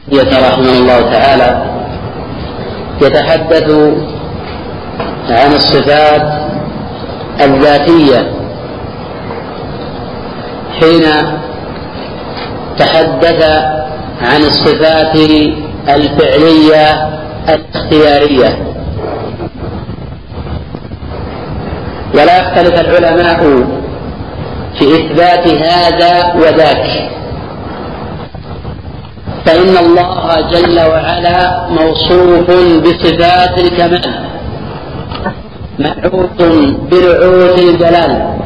رحمه الله تعالى يتحدث عن الصفات الذاتية حين تحدث عن الصفات الفعلية الاختيارية. ولا يختلف العلماء في إثبات هذا وذاك، فإن الله جل وعلا موصوف بصفات الكمال منعوت بنعوت الجلال،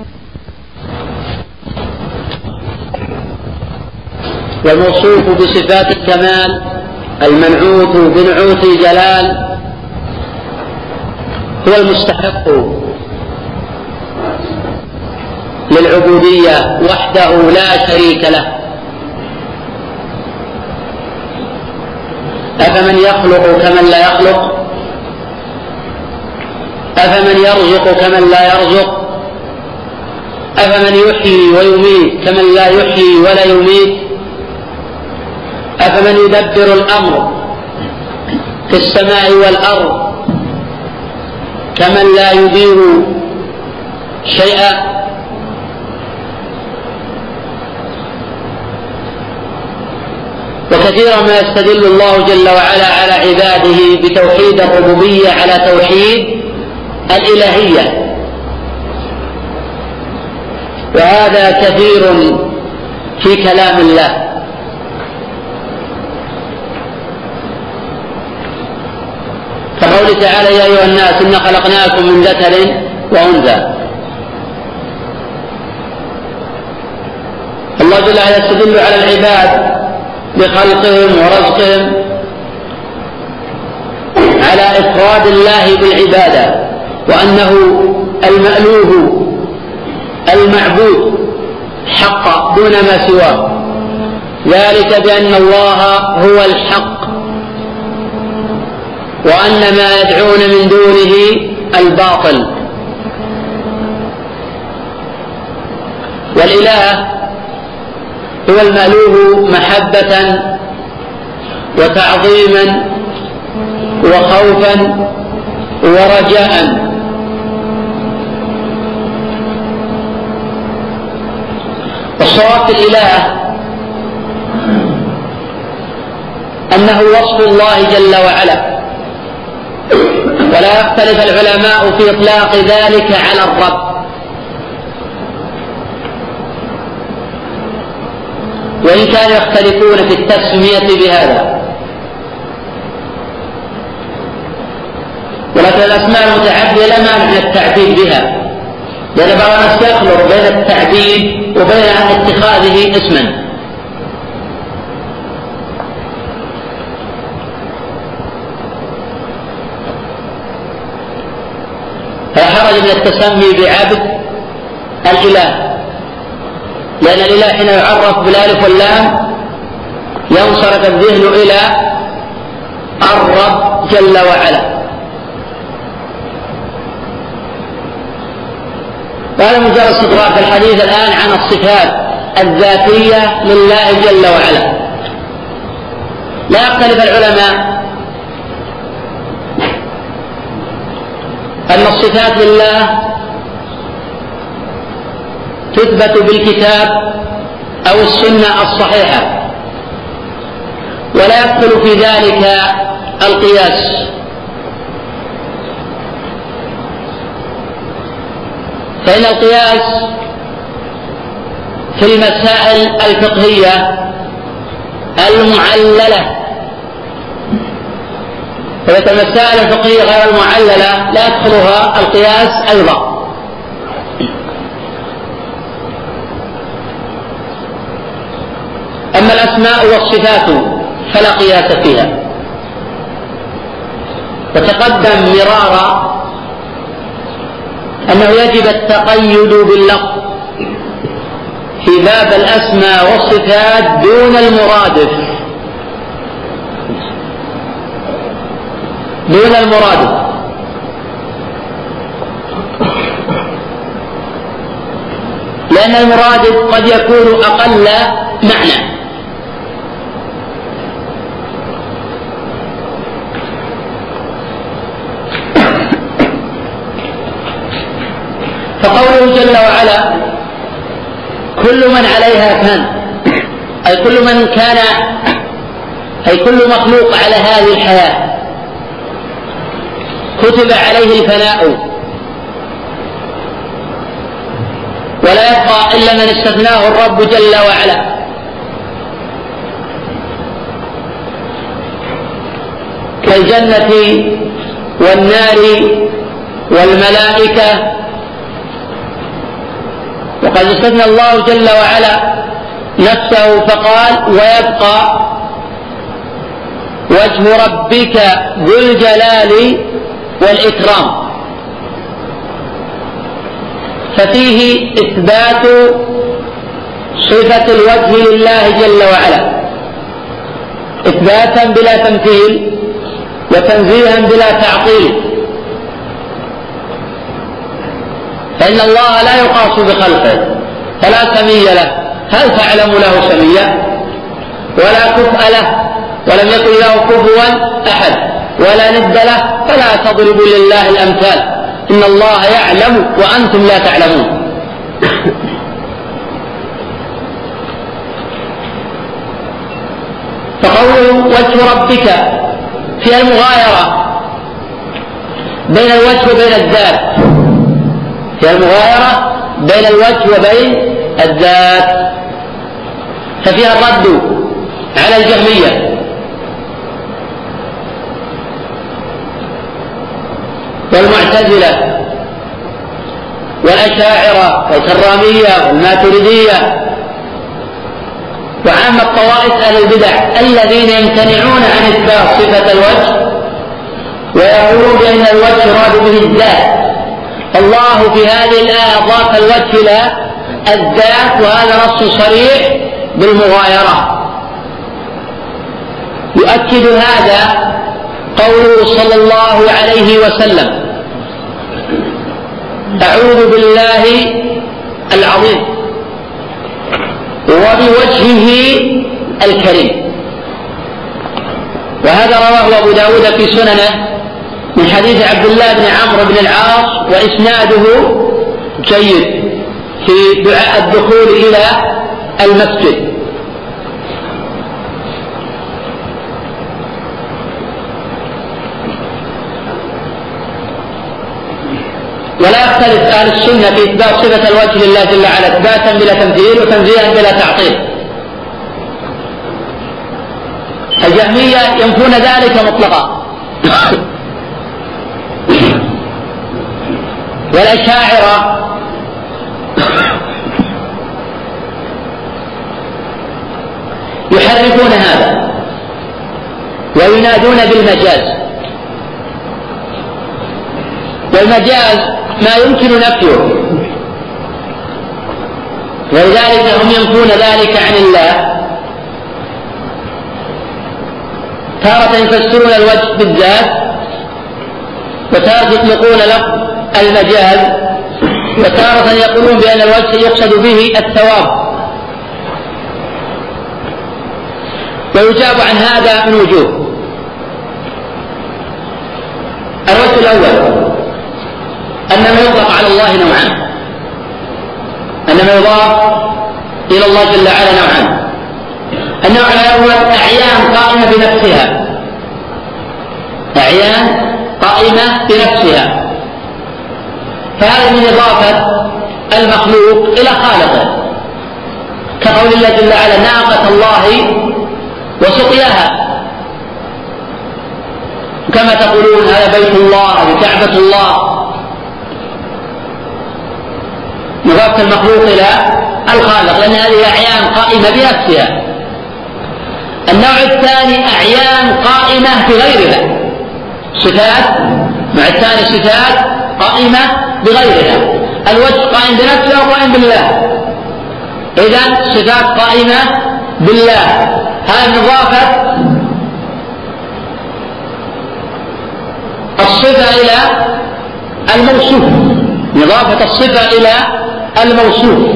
والموصوف بصفات الكمال المنعوت بنعوت الجلال هو المستحق للعبودية وحده لا شريك له. أفمن يخلق كمن لا يخلق؟ أفمن يرزق كمن لا يرزق؟ أفمن يحيي ويميت كمن لا يحيي ولا يميت؟ أفمن يدبر الأمر في السماء والأرض كمن لا يدير شيئا؟ وكثيرا ما يستدل الله جل وعلا على عباده بتوحيد الربوبية على توحيد الإلهية، وهذا كثير في كلام الله. كقوله تعالى: يا أيها الناس إنا خلقناكم من ذكر وأنثى. الله جل وعلا يستدل على العباد بخلقهم ورزقهم على إفراد الله بالعبادة، وأنه المألوه المعبود حق دون ما سواه، ذلك بأن الله هو الحق وأن ما يدعون من دونه الباطل. والإله هو المألوه محبة وتعظيما وخوفا ورجاء. والصواب في الإله أنه وصف الله جل وعلا، ولا يختلف العلماء في إطلاق ذلك على الرب، وإن كانوا يختلفون في التسمية بهذا. ولكن الأسماء المتعددة لا مانع من التعبيد بها، لأن بعض الناس يخلط بين التعبيد وبين اتخاذه اسما. فلا حرج من التسمي بعبد الإله، لأن الإله حين يعرف بالألف واللام ينصرف الذهن إلى الرب جل وعلا. وهذا مجرد استطراد في الحديث الآن عن الصفات الذاتية لله جل وعلا. لا يختلف العلماء أن الصفات لله تثبت بالكتاب أو السنة الصحيحة، ولا يدخل في ذلك القياس، فإن القياس في المسائل الفقهية المعللة، فإذا المسائل الفقهية غير المعللة لا يدخلها القياس أيضا. أما الأسماء والصفات فلا قياس فيها. وتقدم مرارا أنه يجب التقيد باللفظ في باب الأسماء والصفات دون المرادف، لأن المرادف قد يكون أقل معنى، وقوله جل وعلا كل من عليها فان، أي كل من كان، أي كل مخلوق على هذه الحياة كتب عليه الفناء، ولا يبقى إلا من استثناه الرب جل وعلا. كالجنة والنار والملائكة. وقد استثنى الله جل وعلا نفسه فقال ويبقى وجه ربك ذو الجلال والإكرام، ففيه إثبات صفة الوجه لله جل وعلا إثباتا بلا تمثيل وتنزيها بلا تعطيل، فإن الله لا يقاس بخلقه فلا سمي له، هل تعلم له سميا؟ ولا كفء له، ولم يكن له كفوا أحد، ولا ند له، فلا تضربوا لله الأمثال، إن الله يعلم وأنتم لا تعلمون. فقوله وجه ربك فيها المغايرة بين الوجه وبين الذات، فيها المغايرة بين الوجه وبين الذات، ففيها الرد على الجهمية والمعتزلة والأشاعرة والكرامية والماتريدية وعامة طوائف أهل البدع الذين يمتنعون عن إثبات صفة الوجه ويقولون بأن الوجه يراد به الذات. الله في هذه الآية أضاف الوجه إلى الذات، وهذا نص صريح بالمغايرة. يؤكد هذا قوله صلى الله عليه وسلم أعوذ بالله العظيم وبوجهه الكريم، وهذا رواه أبو داود في سننه من حديث عبد الله بن عمرو بن العاص، وإسناده جيد في دعاء الدخول إلى المسجد. ولا يختلف أهل السنة في إثبات صفة الوجه لله جل وعلا إثباتا بلا تمثيل وتنزيها بلا تعطيل. الجهمية ينفون ذلك مطلقا، والأشاعرة يحرفون هذا وينادون بالمجاز، والمجاز ما يمكن نفيه، ولذلك هم ينفون ذلك عن الله. تارة يفسرون الوجه بالذات، وتارة يطلقون له المجاز، وتارة يقولون بأن الوجه يقصد به الثواب. ويجاب عن هذا من وجوه. الوجه الأول أن ما يطلق على الله نوعان، أن ما يضاف إلى الله جل وعلا نوعان. النوع الأول أعيان قائمة بنفسها، أعيان قائمة بنفسها، فهذا من إضافة المخلوق إلى خالقه، كقول الله جل وعلا ناقة الله وسقياها، كما تقولون هذا بيت الله، هذه كعبة الله، نضاف المخلوق إلى الخالق، لأن هذه أعيان قائمة بنفسها. النوع الثاني أعيان قائمة بغيرها، صفات، مع الثاني صفات قائمة بغيرها. الوجه قائم بنفسه وقائم بالله، إذن صفات قائمة بالله، هذا نضافة الصفة إلى الموصوف، نضافة الصفة إلى الموصوف.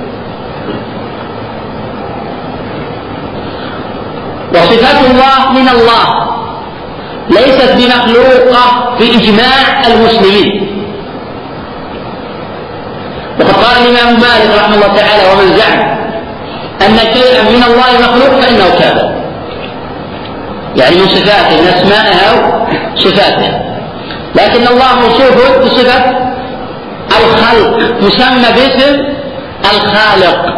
وصفات الله من الله ليست بمخلوقة بإجماع المسلمين، قال الإمام مالك رحمه الله تعالى: ومن زعم أن شيئا من الله مخلوق فإنه كافر. يعني من صفاته، من أسمائه أو صفاته. لكن الله موصوف بصفة الخلق، مسمى باسم الخالق.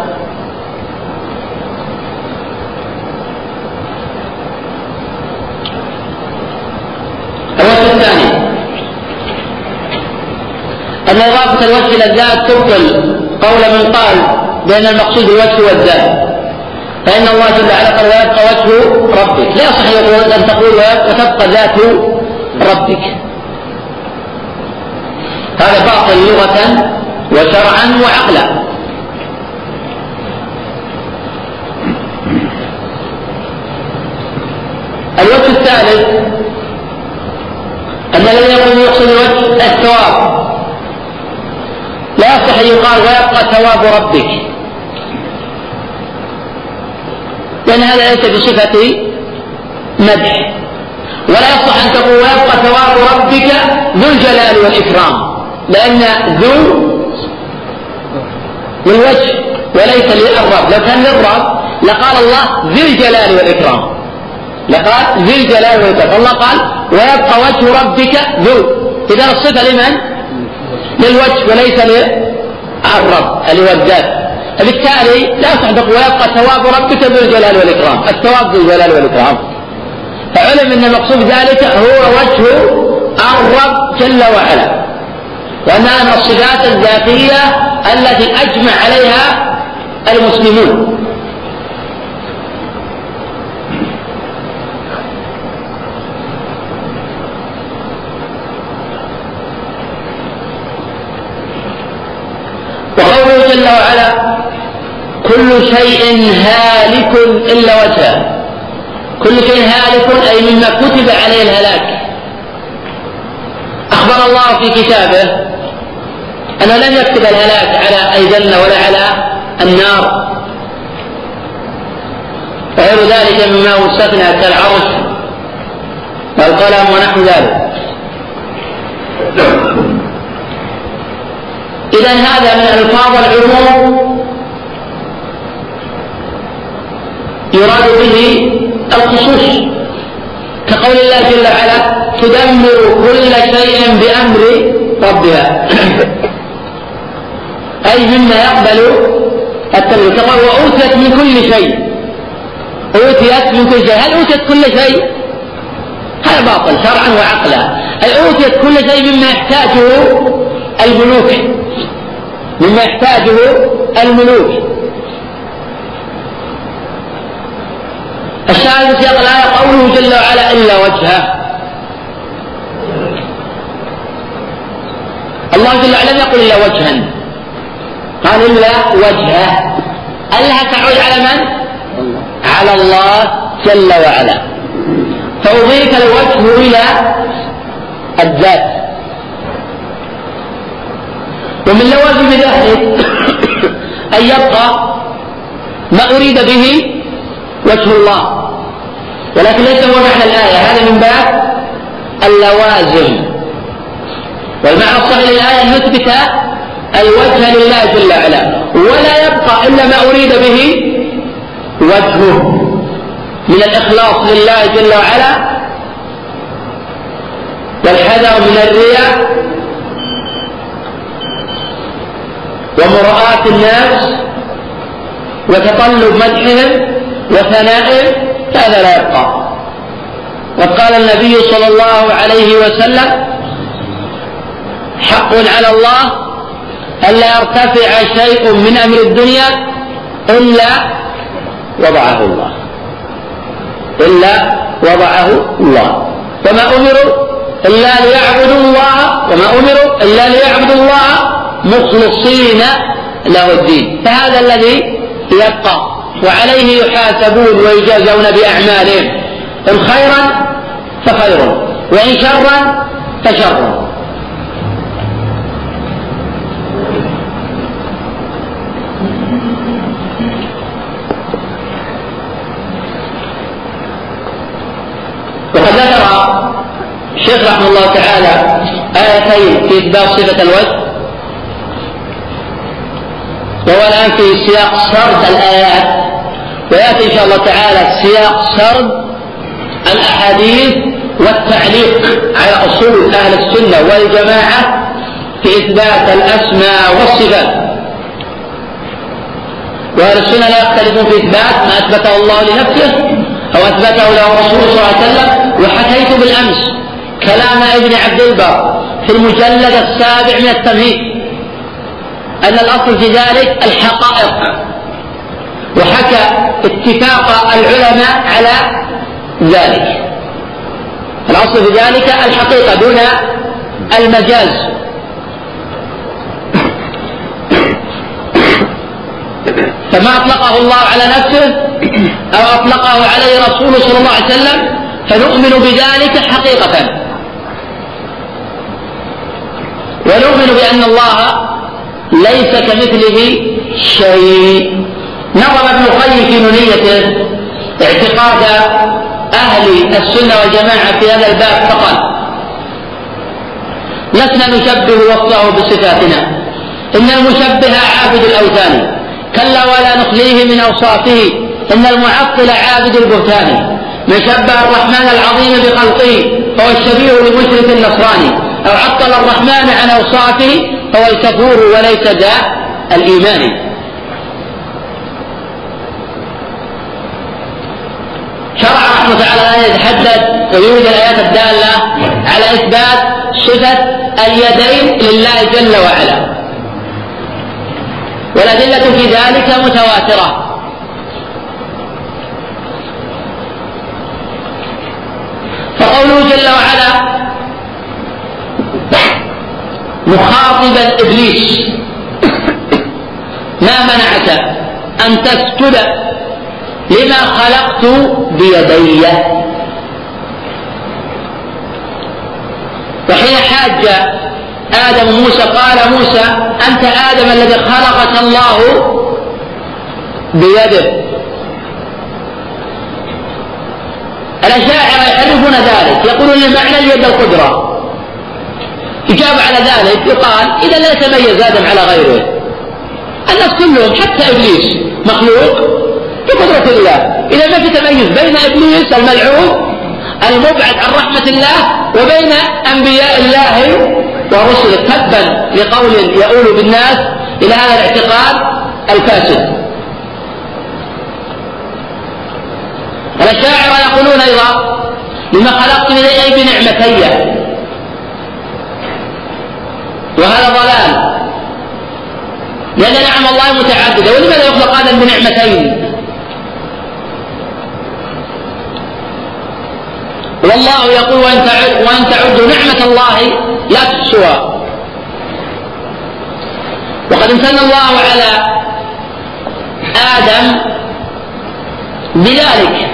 الوجه الثاني أن إضافة الوجه إلى الذات تبطل قول من قال بأن المقصود الوجه والذات، فإن الله جل وعلا قال: ويبقى وجه ربك. لا يصح أن تقول وتبقى ذات ربك. هذا باطل لغة وشرعا وعقلا. الوجه الثالث أن الذي يقول يقصد الوجه الثواب، لا يصح أن يقال ويبقى ثواب ربك، لأن هذا ليس بصفة مدح. ولا يصح أن تقول ويبقى ثواب ربك ذو الجلال والإكرام، لأن ذو للوجه وليس للرب. لو كان للرب لقال الله ذي الجلال والإكرام، لقال ذي الجلال والإكرام. الله قال ويبقى وجه ربك ذو، إذا الصفة لمن؟ للوجه وليس للرب اللي هو الذات. فبالتالي لا يصح أن تقول ويبقى ثواب ربك ذو الجلال والإكرام، الثواب ذو الجلال والإكرام. فعلم أن المقصود ذلك هو وجه الرب جل وعلا، وأنها من الصفات الذاتية التي أجمع عليها المسلمون. وقوله جل وعلا: كل شيء هالك إلا وجهه. كل شيء هالك أي مما كتب عليه الهلاك. أخبر الله في كتابه أنه لن يكتب الهلاك على الجنة ولا على النار وغير ذلك مما مستثنى كالعرش والقلم ونحو ذلك. إذن هذا من ألفاظ العموم يراد به الخصوص، كقول الله جل وعلا: تدمر كل شيء بأمر ربها أي مما يقبل التدمير. كقول وأوتيت من كل شيء، أوتيت من كل شيء. هل أوتيت كل شيء؟ هذا باطل شرعا وعقلا. أي أوتيت كل شيء مما يحتاجه الملوك، مما يحتاجه الملوك. الشاهد في سياق الآية قوله جل وعلا: إلا وجهه. الله جل وعلا لم يقل إلا وجها، قال إلا وجهه. ألها تعود على من؟ على الله جل وعلا. فأضيف الوجه إلى الذات. ومن لوازم ذلك أن يبقى ما أريد به وجه الله، ولكن ليس هو معنى الآية، هذا من باب اللوازم. والمعنى الصحيح للآية أن نثبت الوجه لله جل وعلا، ولا يبقى إلا ما أريد به وجهه من الإخلاص لله جل وعلا، والحذر من الرياء ومراءة الناس وتطلب مدحهم وثنائهم، هذا لا يبقى. وقال النبي صلى الله عليه وسلم: حق على الله ألا يرتفع شيء من أمر الدنيا إلا وضعه الله، إلا وضعه الله. وما أمروا إلا ليعبدوا الله مخلصين له الدين. فهذا الذي يبقى، وعليه يحاسبون ويجازون بأعمالهم، إن خيرا فخير وإن شرا فشر. وقد ذكر الشيخ رحمه الله تعالى آيتين في إثبات صفة الوجه. وهو الآن في سياق سرد الآيات، ويأتي إن شاء الله تعالى سياق سرد الأحاديث والتعليق على أصول أهل السنة والجماعة في إثبات الأسماء والصفات. وأهل السنة لا يختلفون في إثبات ما أثبته الله لنفسه أو أثبته له رسوله صلى الله عليه وسلم. وحكيت بالأمس كلام ابن عبد البر في المجلد 7 من التمهيد أن الأصل في ذلك الحقائق، وحكى اتفاق العلماء على ذلك. الأصل في ذلك الحقيقة دون المجاز. فما أطلقه الله على نفسه أو أطلقه عليه رسوله صلى الله عليه وسلم فنؤمن بذلك حقيقة، ونؤمن بأن الله ليس كمثله شيء. نظم ابن القيم في نونيته اعتقاد أهل السنة والجماعة في هذا الباب فقال: لسنا نشبه وصفه بصفاتنا، إن المشبه عابد الأوثان، كلا ولا نخليه من أوصافه، إن المعطل عابد البهتان، من شبه الرحمن العظيم بخلقه فهو الشبيه لمشرك النصراني، أو عطل الرحمن عن أوصافه فهو الكفور وليس ذا الإيمان. شرع رحمه تعالى أن يتحدث ويوجد الآيات الدالة على إثبات صفة اليدين لله جل وعلا، والأدلة في ذلك متواترة. فقوله جل وعلا مخاطبا إبليس: ما منعك أن تسجد لما خلقت بيدي. وحين حاج آدم موسى قال موسى: أنت آدم الذي خلقك الله بيده. الأشاعرة يحرفون ذلك، يقولون معنى اليد القدرة. إجابة على ذلك يقال: إذا لا يتميز آدم على غيره. الناس كلهم حتى إبليس مخلوق بقدرة الله، إذا ما في تميز بين إبليس الملعون المبعد عن رحمة الله وبين أنبياء الله ورسله، تبا لقول يؤول بالناس إلى هذا الاعتقاد الفاسد. الأشاعرة يقولون أيضا: لما خلقت إليه بنعمتي، وهذا ضلال، لأن نعم الله متعددة، ولماذا يخلق آدم بنعمتين؟ والله يقول: وأن تعدوا نعمة الله لا تحصوها. وقد امتن الله على آدم بذلك،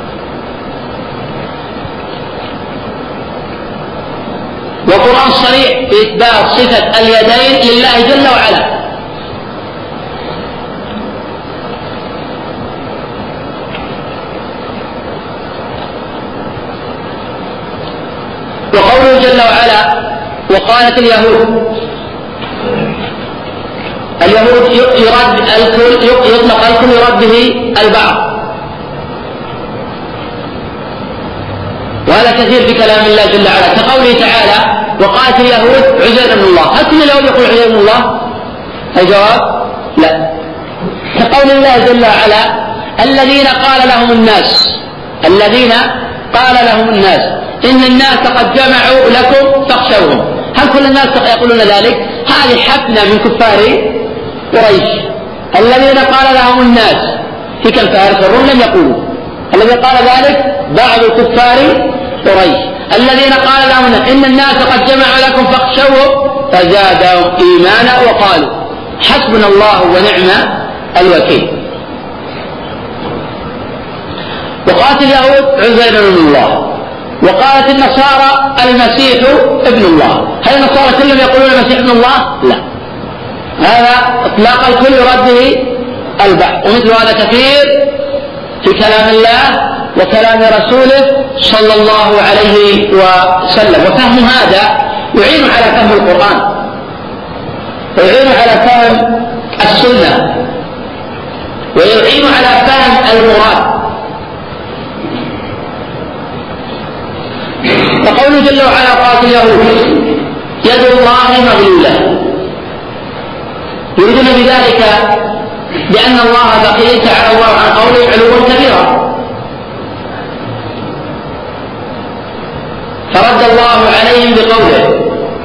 والقرآن صريح في إثبات صفة اليدين لله جل وعلا. وقوله جل وعلا: وقالت اليهود يرد الكل، يطلق الكل يرد به البعض، وهذا كثير في كلام الله جل وعلا، كقوله تعالى: وقالت اليهود عزير ابن الله. هل كل اليهود يقول عزير ابن الله؟ الجواب: لا. كقول الله جل وعلا: الذين قال لهم الناس إن الناس قد جمعوا لكم فاخشوهم. هل كل الناس يقولون ذلك؟ هذه حفنة من كفار قريش. الذين قال لهم الناس في كالفارس والروم لم يقولوا، الذي قال ذلك بعض كفار قريش. الذين قال لهم إن الناس قد جمعوا لكم فاخشوهم فزادهم إيمانا وقالوا حسبنا الله ونعم الوكيل. وقالت اليهود عزير ابن الله، وقالت النصارى المسيح ابن الله. هل النصارى كلهم يقولون المسيح ابن الله؟ لا، هذا اطلاق الكل يرد به البعض، ومثل هذا كثير في كلام الله وكلام رسوله صلى الله عليه وسلم. وفهم هذا يعين على فهم القرآن ويعين على فهم السنة ويعين على فهم المراد. فقوله جل وعلا قالت اليهود يد الله مغلولة، يريدون بذلك بأن الله بخيل تعالى الله عن قوله علوا كبيرا، فرد الله عليهم بقوله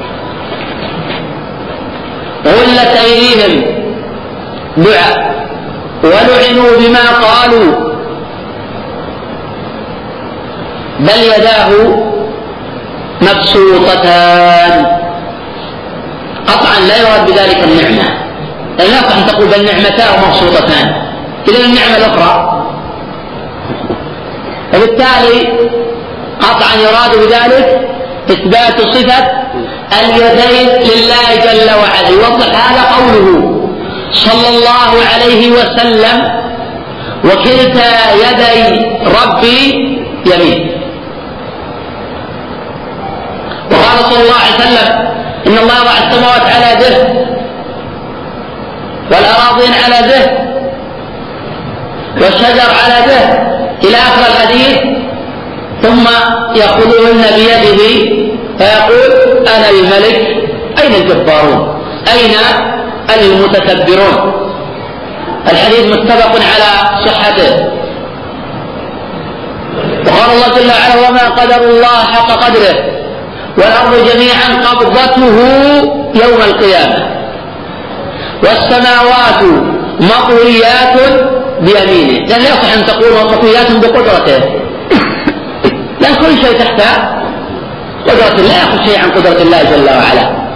غلت أيديهم دعاء ولعنوا بما قالوا بل يداه مبسوطتان. قطعا لا يراد بذلك النعمة، لا يصح أن تقول بل نعمتان مبسوطتان، إذن النعمة الأخرى، وبالتالي قطعا يراد بذلك إثبات صفة اليدين لله جل وعلا. يوضح هذا قوله صلى الله عليه وسلم وكلتا يدي ربي يمين. وقال صلى الله عليه وسلم إن الله وضع السماوات على يده والأراضين على يده والشجر على يده إلى آخر الحديث، ثم يأخذهن بيده فيقول أنا الملك أين الجبارون أين المتكبرون. الحديث متفق على صحته. وقال الله جل وعلا وما قدر الله حق قدره والأرض جميعا قبضته يوم القيامة والسماوات مطويات بيمينه. لأن لا يصح أن تقول مطويات بقدرته، لأن كل شيء تحت قدرة الله، لا يأخذ شيء عن قدرة الله جل وعلا.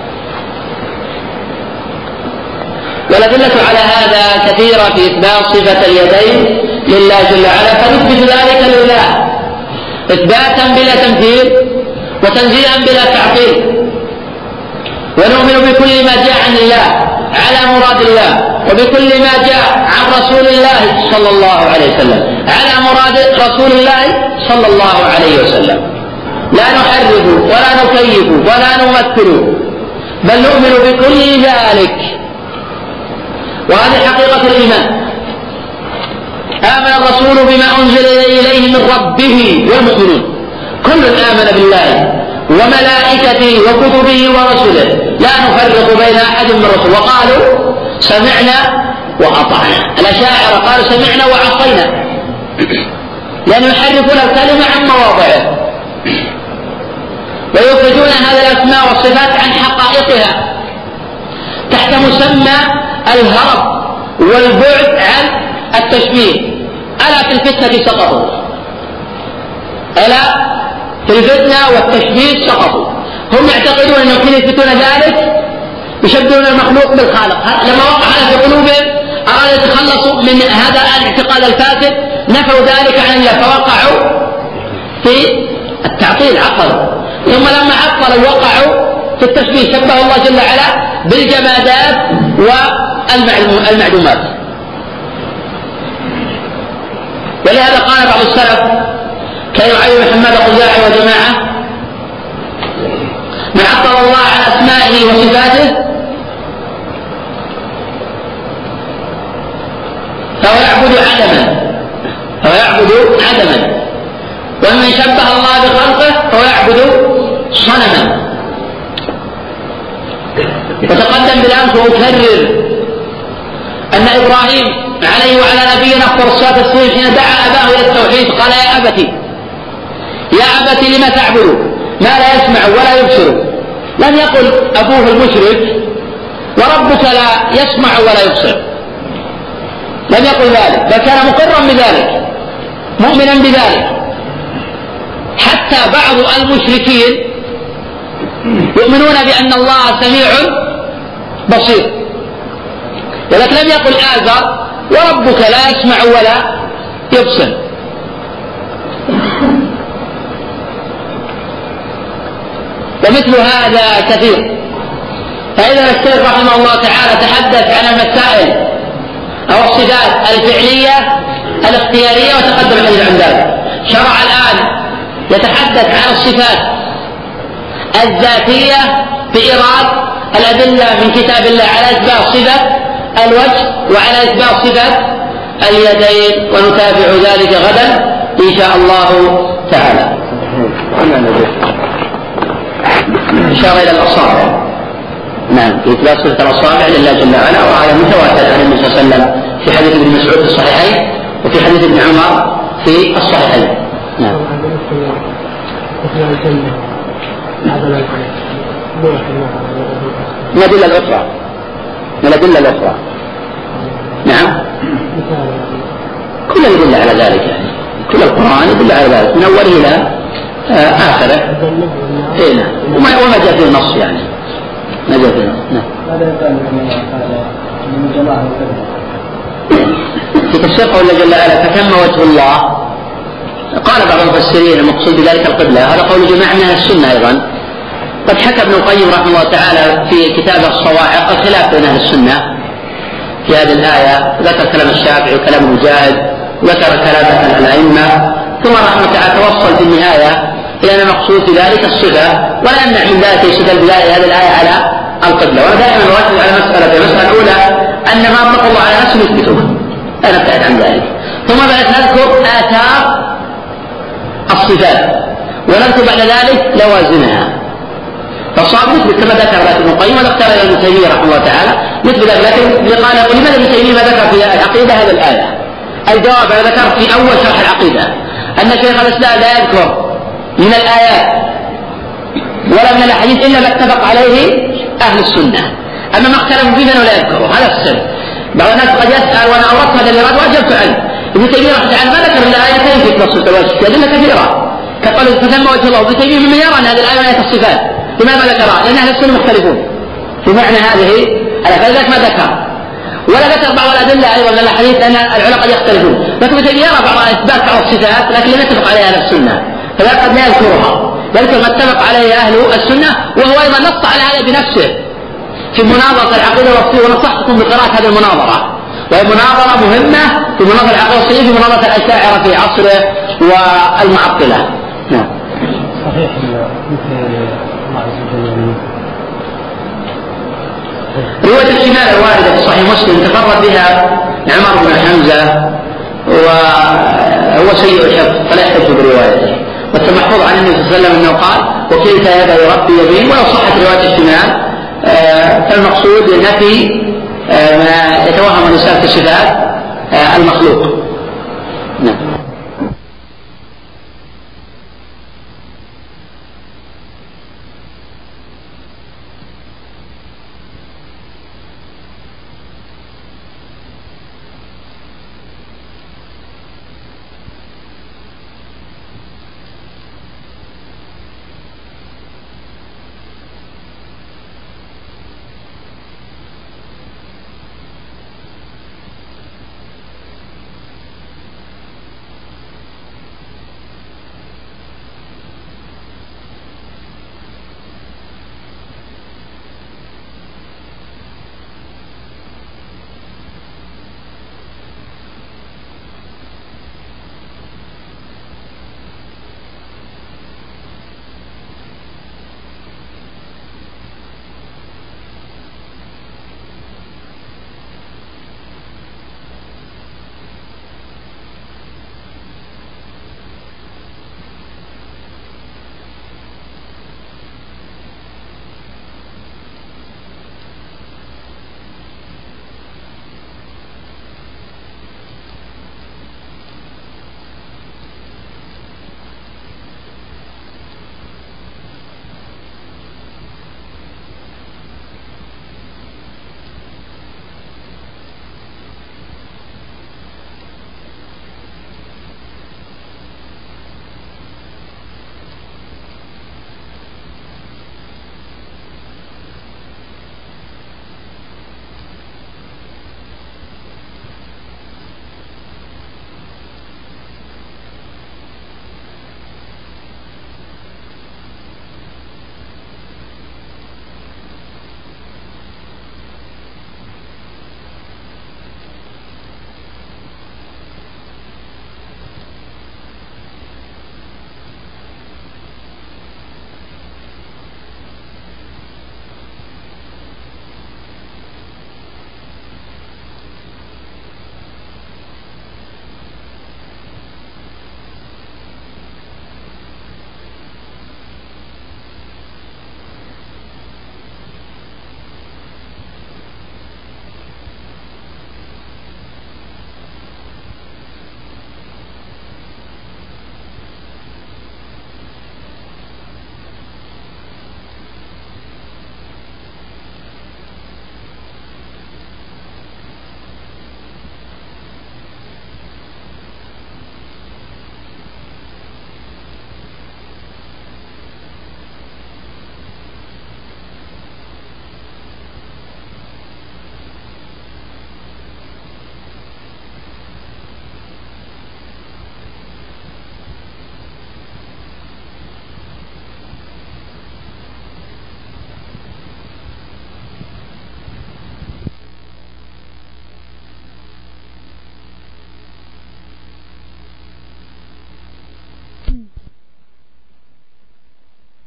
والأدلة على هذا كثيرة في إثبات صفة اليدين لله جل وعلا، فنثبت ذلك لله إثباتا بلا تمثيل وتنزيها بلا تعطيل، ونؤمن بكل ما جاء عن الله على مراد الله وبكل ما جاء عن رسول الله صلى الله عليه وسلم على مراد رسول الله صلى الله عليه وسلم. لا نحرف ولا نكيف ولا نمثل، بل نؤمن بكل ذلك. وهذه حقيقة الإيمان. آمن الرسول بما أنزل إليه من ربه والمؤمنون كل آمن بالله وملائكته وكتبه ورسله لا نفرق بين أحد من الرسل، وقالوا سمعنا وأطعنا. الأشاعرة قالوا سمعنا وعصينا، لأن يحرفون الكلمة عن مواضعه ويخرجون هذه الأسماء والصفات عن حقائقها تحت مسمى الهرب والبعد عن التشبيه. ألا في الفتنة سقطوا، ألا في الفتنة والتشبيه سقطوا. هم يعتقدون أنهم يثبتون ذلك يشبهون المخلوق بالخالق. لما وقع هذا في قلوبهم أرادوا يتخلصوا من هذا الاعتقاد الفاسد، نفوا ذلك عن الله فوقعوا في التعطيل، عطلوا. ثم لما عطلوا وقعوا في التشبيه، شبه الله جل وعلا بالجمادات والمعدومات. ولهذا قال بعض السلف كيعين محمد خزاعي وجماعة من عطل الله عن أسمائه وصفاته فهو يعبد عدما، ومن شبه الله بخلقه فهو يعبد صنما. وتقدم بالأمس وأكرر أن إبراهيم عليه وعلى نبينا أفضل الصلاة والسلام حين دعا أباه إلى التوحيد قال يا أبت لم تعبد ما لا يسمع ولا يبصر. لم يقل أبوه المشرك وربك لا يسمع ولا يبصر، لم يقل ذلك، بل كان مقرا بذلك مؤمنا بذلك. حتى بعض المشركين يؤمنون بأن الله سميع بصير، ولكن لم يقل آزر وربك لا يسمع ولا يبصر. ومثل هذا كثير. فإذا الشيخ رحمه الله تعالى تحدث عن المسائل أو الصفات الفعلية الاختيارية وتقدم الحديث عن ذلك. شرع الآن يتحدث عن الصفات الذاتية بإيراد الأدلة من كتاب الله على إثبات صفة الوجه وعلى إثبات صفة اليدين، ونتابع ذلك غدا إن شاء الله تعالى. إشارة إلى الأصابع، نعم، في إثبات صفة الأصابع لله جل وعلا، وهذا متواتر عن النبي صلى الله عليه وسلم في حديث ابن مسعود في الصحيحين وفي حديث ابن عمر في الصحيحين. نعم. من الأدلة الأخرى، من الأدلة الأخرى، نعم، كل يدل على ذلك، يعني كل القرآن يدل على ذلك من أوله إلى آخره. إيه، وما جاء فيه النص، يعني ما جاء فيه النص. نعم. في تفسير قول الله جل وعلا فتم وجه الله، قال بعض المفسرين المقصود بذلك القبلة، هذا قول جماعة من السنة أيضا. قد حكى ابن القيم رحمه الله تعالى في كتابه الصواعق الخلاف بين أهل السنة في هذه الآية، ذكر كلام الشافعي وكلام مجاهد وذكر كلام الأئمة، ثم رحمه الله تعالى توصل في النهاية إلى أن المقصود في ذلك الصفة، ولا يمنع من ذلك يستدل بهذه الآية على القبلة. وأنا دائما أركز على مسألة، المسألة الأولى أن ما أطلق الله على نفسه يثبته، لا نبتعد عن ذلك، ثم بعد نذكر آثار الصفات ونذكر بعد ذلك لوازمها. فالصواب مثل كما ذكر ابن القيم واختار ابن تيمية رحمه الله تعالى مثل ذلك، لكن قال لماذا ابن تيمية ما ذكر في العقيدة هذه الآية؟ الجواب أنا ذكر في أول شرح العقيدة أن شيخ الإسلام لا يذكر من الآيات ولا من الأحاديث إلا ما اتفق عليه أهل السنة، أما ما اختلفوا فيه فإنه لا يذكره، هذا السر. بعض الناس قد يسأل وأنا أوردت هذا الإراد وأجبت عنه. ابن تيمية رحمه الله ما ذكر إلا آيتين في نص التوجه، في أدلة كثيرة كقول فتم وجه الله. ابن تيمية ممن يرى أن هذه الآية من آية الصفات، لماذا ذكرها؟ لأن أهل السنة مختلفون في معنى هذه الآية، فلذلك ما ذكر. ولا ذكر بعض الأدلة أيضا من الحديث أن العلماء قد يختلفون، لكن ابن تيمية يرى بعض إثبات بعض الصفات لكن لم يتفق عليها أهل السنة، فذلك قد لا يذكرها، بل ما اتفق عليه أهل السنة، وهو أيضا نص على هذا بنفسه في مناظرة العقيدة والصحيح. ونصحكم بقراءة هذه المناظرة، وهي مناظرة مهمة في مناظرة العقيدة والصحيح، في مناظرة الأشاعرة في عصره والمعطلة. نعم. صحيح مثل الله عز وجل رواية الشمال الواردة في صحيح مسلم تفرد بها عمر بن حمزة وهو سيء الحفظ فلا يحتج بروايته، والمحفوظ عن النبي صلى الله عليه وسلم أنه قال وكلتا يدي ربي يمين. ولو صحت رواية الشمال فالمقصود نفي ما يتوهم الإنسان في صفات المخلوق. نعم.